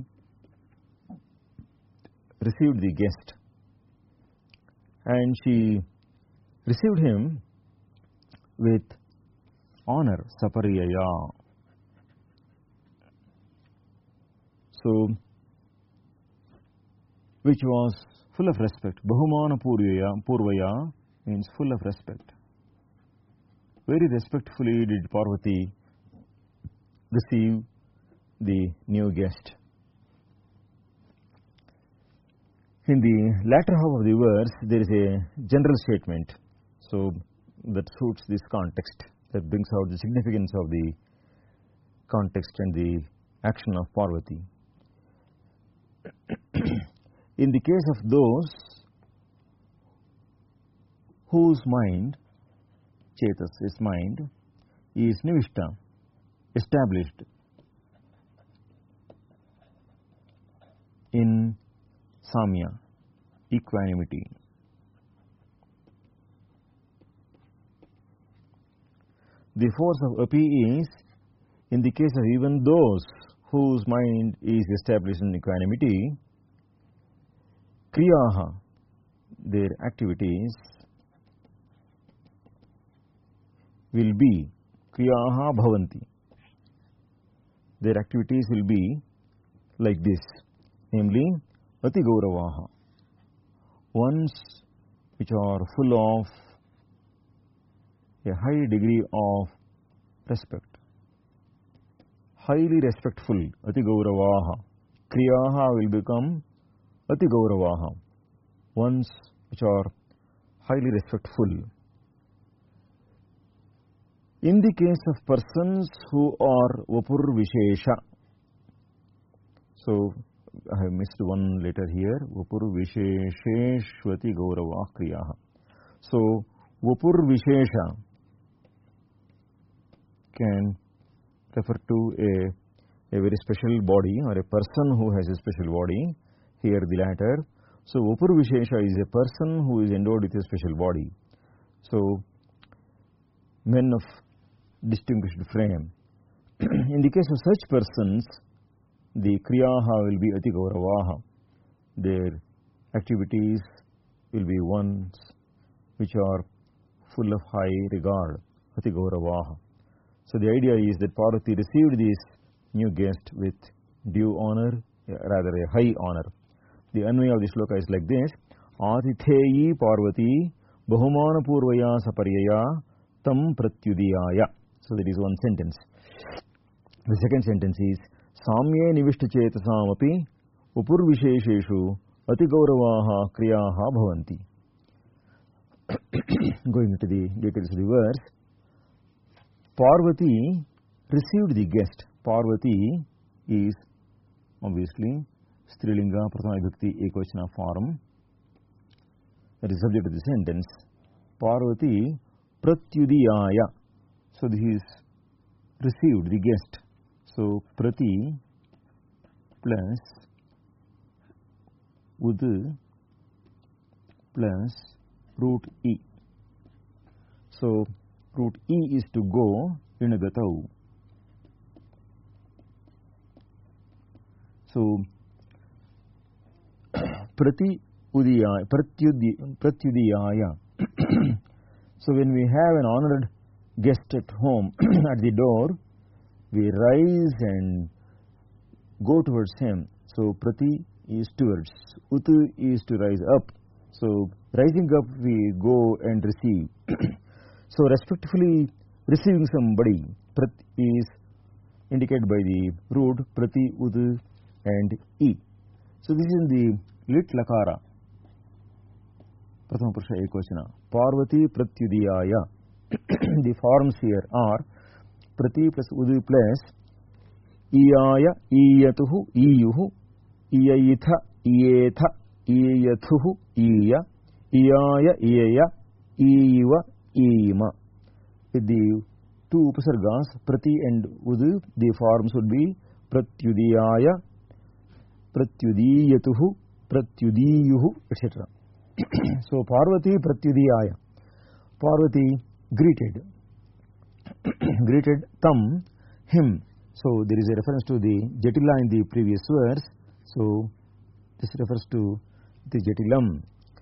received the guest, and she received him with honor, saparyaya. So, which was full of respect. Bahumana purvaya means full of respect. Very respectfully did Parvati receive the new guest. In the latter half of the verse, there is a general statement, so that suits this context, that brings out the significance of the context and the action of Parvati. In the case of those whose mind, Chetas, his mind, is nivishta, established in samya, equanimity. the force of api is, in the case of even those whose mind is established in equanimity, kriyaha, their activities will be, kriyaha bhavanti, their activities will be like this, namely ati gauravaha, ones which are full of a high degree of respect, highly respectful, ati gauravaha. Kriyaha will become ati gauravaha, ones which are highly respectful. In the case of persons who are vapur vishesha, so I have missed one letter here, vapur vishesheshvati gaurava kriyaha. So vapur vishesha can refer to a very special body or a person who has a special body. Here the latter. So vapur vishesha is a person who is endowed with a special body. So men of distinguished frame. In the case of such persons, the kriyaha will be ati gauravaha. Their activities will be ones which are full of high regard, ati gauravaha. So the idea is that Parvati received this new guest with due honor, rather a high honor. The anvaya of the shloka is like this: Atitheyi Parvati bahumana purvaya saparyaya tam pratyudiyaya. So that is one sentence. The second sentence is Samye nivishta chetasam api upur vishesheshu ati gauravaha kriyaha bhavanti. Going into the details of the verse, Parvati received the guest. Parvati is obviously Strilinga Prathama Vibhakti Ekvachana form. That is subject to the sentence. Parvati pratyudiyaya. So this is received, the guest. So prati plus ud plus root e. So root e is to go, inagatau. So prati udiyaya, pratyudiyaya. So when we have an honored guest at home, at the door, we rise and go towards him. So prati is towards, utu is to rise up. So rising up we go and receive. So respectfully receiving somebody, prat is indicated by the root prati, udu and e. So this is in the lit lakara, Prathama Purusha Ekvachana. Parvati pratyudiyaya. The forms here are prati plus udu plus iyaya, iyatuhu, iyuhu, iyayitha, iyetha, iyathuhu, iya, iyaya, iyaya, iyiva, iyima. With the two upasargas, prati and udu, the forms would be pratyudiyaya, pratyudiyatuhu, pratyudiyuhu, etc. So Parvati pratyudiyaya. Parvati greeted tam, him. So there is a reference to the Jatila in the previous verse. So this refers to the Jatilam.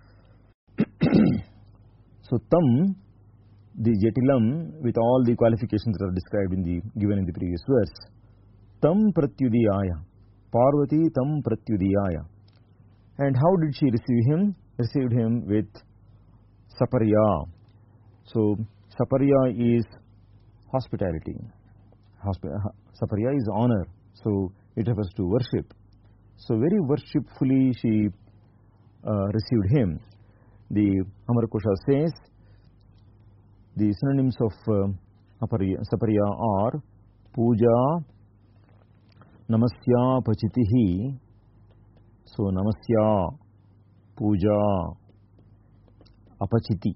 So tam, the Jatilam, with all the qualifications that are described given in the previous verse. Tam pratyudiyaya. Parvati tam pratyudiyaya. And how did she receive him? Received him with saparya. So saparya is hospitality. Saparya is honor. So it refers to worship. So very worshipfully she received him. The Amarkosha says the synonyms of saparya are puja, namasya, pachitihi. So namasya, puja, apachiti,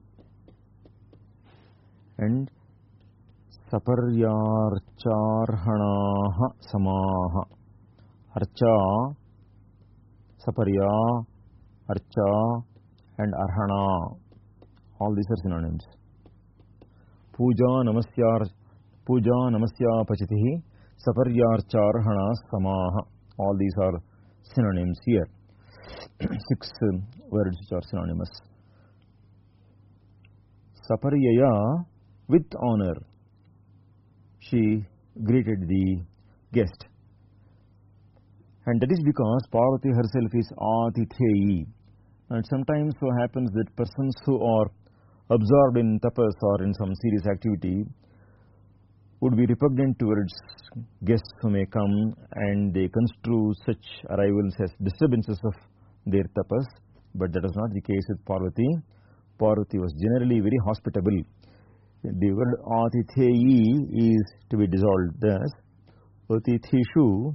and saparyarcharhanaha samaha. Archa, saparya, archa, and arhana. All these are synonyms. Puja, namasyar, puja namasya pachitihi saparyarcharhana samaha. All these are synonyms here. 6 words which are synonymous. Saparyaya, with honor, she greeted the guest. And that is because Parvati herself is Atitheyi. And sometimes so happens that persons who are absorbed in tapas or in some serious activity would be repugnant towards guests who may come, and they construe such arrivals as disturbances of their tapas. But that was not the case with Parvati. Parvati was generally very hospitable. The word Atitheyi is to be dissolved thus: Atithishu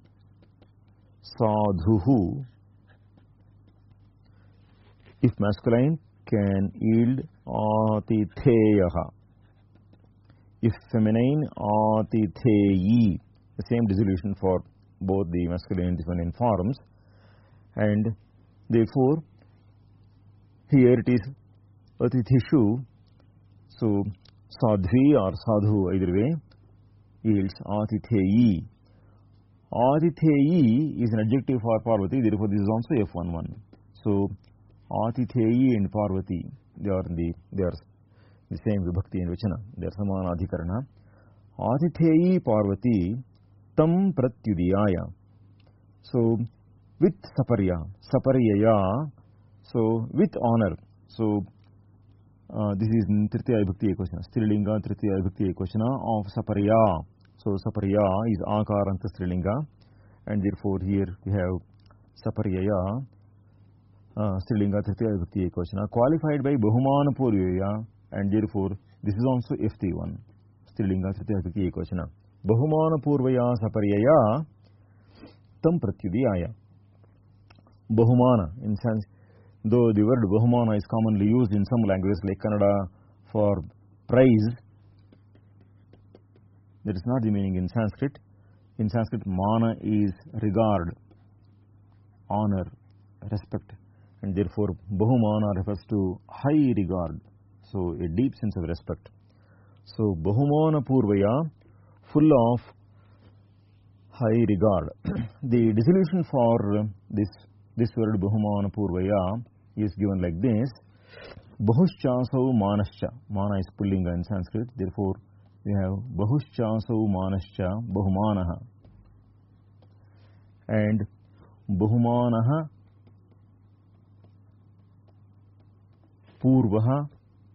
sadhuhu. If masculine, can yield Atitheyaha. If feminine, Atitheyi. The same dissolution for both the masculine and feminine forms. And therefore, here it is Atithishu. So, sadhvi or sadhu, either way, yields Atitheyi. Atitheyi is an adjective for Parvati, therefore this is also F11. So, Atitheyi and Parvati, they are the same vibhakti and vachana. They are samanadhikarana. Atitheyi Parvati tam pratyudiyaya. So, with saparyaya, so with honor. So, this is Tritiya Vibhakti Ekvachana, Strilinga Tritiya Vibhakti Ekvachana of saparya. So, saparya is akaranta Strilinga, and therefore here we have saparyaya, Strilinga Tritiya Vibhakti Ekvachana, qualified by Bahumana Purvaya, and therefore this is also FT1, Strilinga Tritiya Vibhakti Ekvachana. Bahumana Purvaya saparyaya tam pratyudiyaya. Bahumana, in sense, though the word Bahumana is commonly used in some languages like Kannada for praise, that is not the meaning in Sanskrit. In Sanskrit, mana is regard, honor, respect, and therefore Bahumana refers to high regard, so a deep sense of respect. So Bahumana Purvaya, full of high regard. The dissolution for this word Bahumana Purvaya is given like this: Bahushchasau manascha. Mana is pullinga in Sanskrit, therefore we have Bahushchasau manascha Bahumanaha. And Bahumanaha Purvaha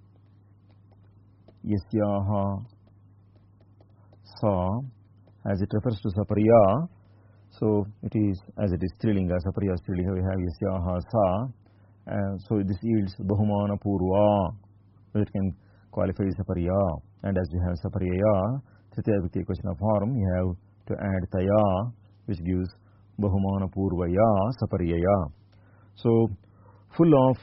Yasyaha Sa, as it refers to Saparya. So it is, as it is Strilinga, Saparya Strilinga, we have Yasyaha Sa. So this yields Bahumana Purva, which can qualify Saparya. And as we have Saparyaya, Tritiya Vibhakti Ekvachana form, you have to add Taya, which gives Bahumana Purvaya Saparyaya. So full of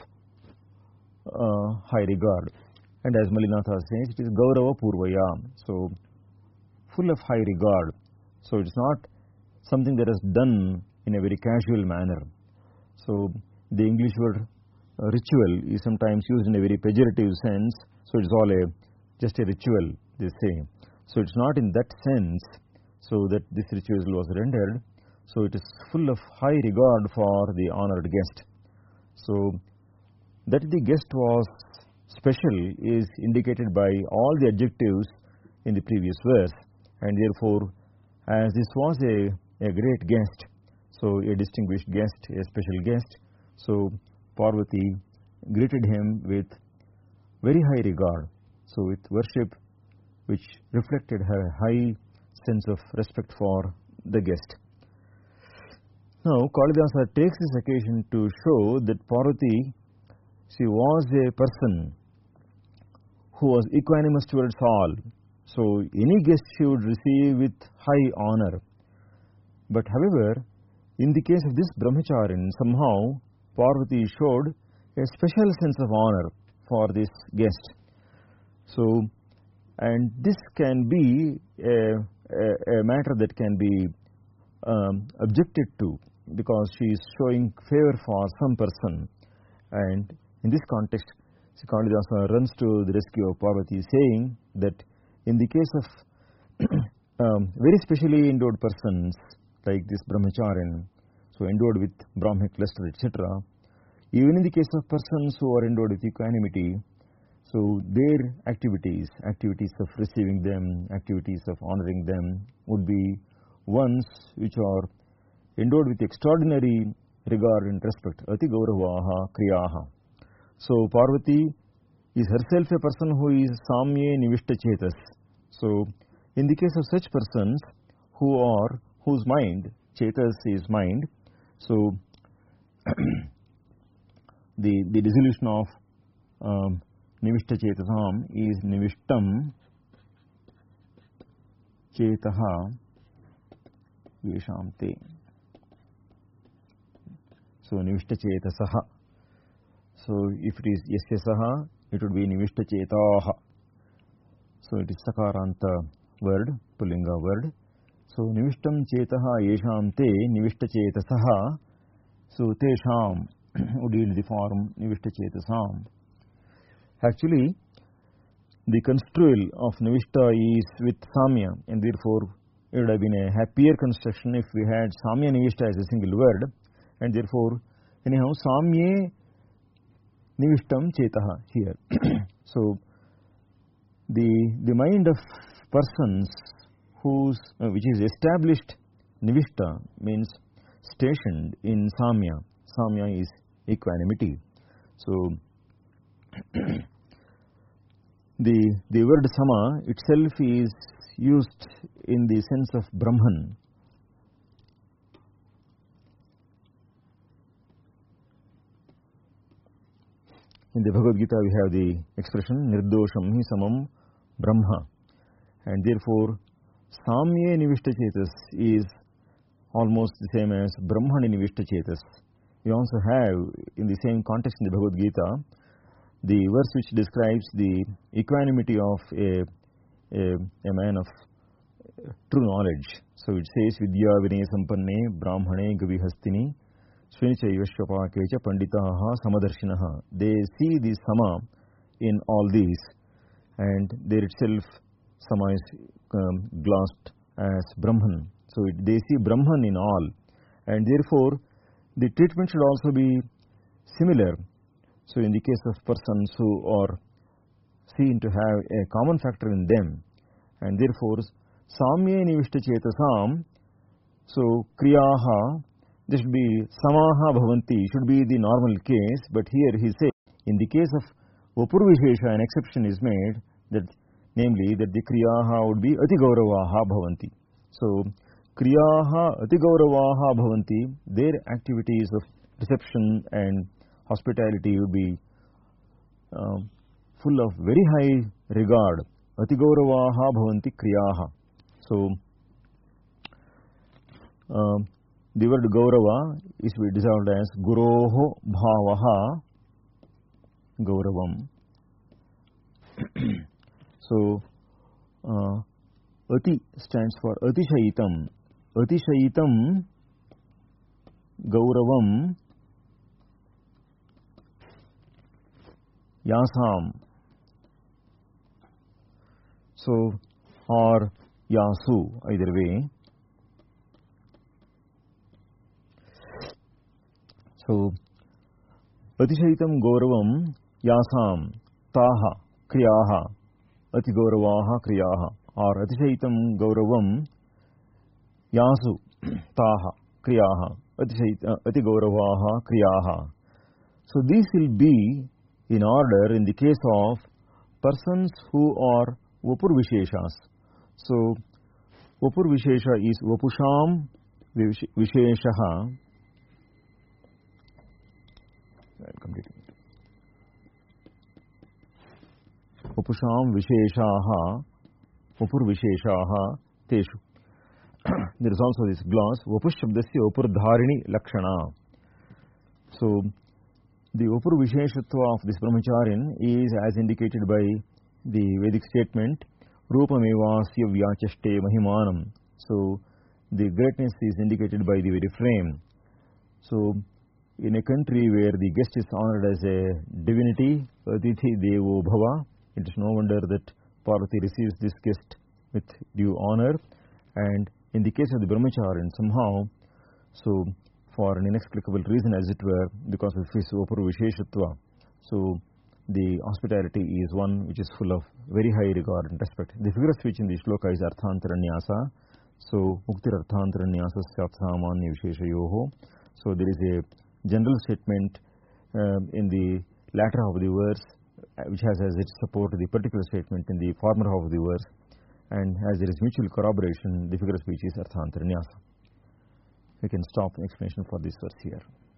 high regard. And as Malinatha says, it is Gaurava Purvaya. So full of high regard. So it is not something that is done in a very casual manner. So the English word ritual is sometimes used in a very pejorative sense. So it is all just a ritual, they say. So it is not in that sense so that this ritual was rendered. So it is full of high regard for the honored guest. So that the guest was special is indicated by all the adjectives in the previous verse, and therefore, as this was a great guest, so a distinguished guest, a special guest, so Parvati greeted him with very high regard, so with worship which reflected her high sense of respect for the guest. Now, Kalidasa takes this occasion to show that Parvati, she was a person who was equanimous towards all. So, any guest she would receive with high honor. But however, in the case of this brahmacharin, somehow Parvati showed a special sense of honor for this guest. So, and this can be a matter that can be objected to, because she is showing favor for some person. And in this context, Kalidasa runs to the rescue of Parvati, saying that in the case of very specially endowed persons like this brahmacharin, so endowed with brahmic luster, etc., even in the case of persons who are endowed with equanimity, so their activities of receiving them, activities of honoring them would be ones which are endowed with extraordinary regard and respect. Ati gauravaha kriyaha. So Parvati is herself a person who is samye nivishta chetas. So in the case of such persons whose mind, chetas is mind, so the dissolution of nivishta chetasam is nivishtam chetaha yeshamte. So nivishta chetasaha. So if it is yasyasaha, it would be nivishta chetaha. So it is sakaranta word, pullinga word. So nivishtam chetaha yeshamte nivishta chetasaha. So tesham would yield the form nivishta chetasam. Actually, the construal of nivishta is with samya, and therefore it would have been a happier construction if we had samya nivishta as a single word, and therefore anyhow samye nivishtam chetaha here. So the mind of persons which is established nivishta means stationed in samya. Samya is equanimity. So the word sama itself is used in the sense of Brahman. In the Bhagavad Gita we have the expression nirdosham hi samam brahma, and therefore samye nivishta chetas is almost the same as brahmani nivishta chetas. We also have in the same context in the Bhagavad Gita the verse which describes the equanimity of a man of true knowledge. So it says vidya vinaya sampanne brahmane gavihastini Svenchayvashvapakecha panditaha samadarshinaha. They see the sama in all these, and there itself sama is glossed as Brahman. So they see Brahman in all, and therefore the treatment should also be similar. So in the case of persons who are seen to have a common factor in them, and therefore samye nivishta chetasam, so kriyaha, this should be samaha bhavanti, should be the normal case, but here he says in the case of vapurvishesha an exception is made, that namely that the kriyaha would be ati gauravaha bhavanti. So kriyaha ati gauravaha bhavanti, their activities of reception and hospitality would be full of very high regard. Ati gauravaha bhavanti kriyaha. So the word gaurava is to be dissolved as guroho bhavaha gauravam. So ati stands for atishayitam. Atishayitam gauravam yasam. So or yasu, either way. So atishayitam gauravam yasam taha kriyaha ati gauravaha kriyaha, or atishayitam gauravam yasu taha kriyaha ati gauravaha kriyaha. So these will be in order in the case of persons who are vapur visheshas. So vapur vishesha is vapusham visheshaha. Vapusham visheshaha vapur visheshaha teshu. There is also this gloss vapush shabdasya vapur dharini lakshana. So the vapur visheshatva of this brahmacharin is as indicated by the Vedic statement rupamevasya vyachaste mahimanam. So the greatness is indicated by the very frame. So in a country where the guest is honored as a divinity, Atithi Devo Bhava, it is no wonder that Parvati receives this guest with due honor. And in the case of the brahmacharya, somehow, so for an inexplicable reason, as it were, because of his upurvisheshatva, so the hospitality is one which is full of very high regard and respect. The figure of speech in the shloka is arthantaranyasa. So muktir arthantaranyasa samanya visheshayoho. So there is a general statement in the latter half of the verse which has as its support the particular statement in the former half of the verse, and as there is mutual corroboration, the figure of speech is arthantaranyasa. We can stop the explanation for this verse here.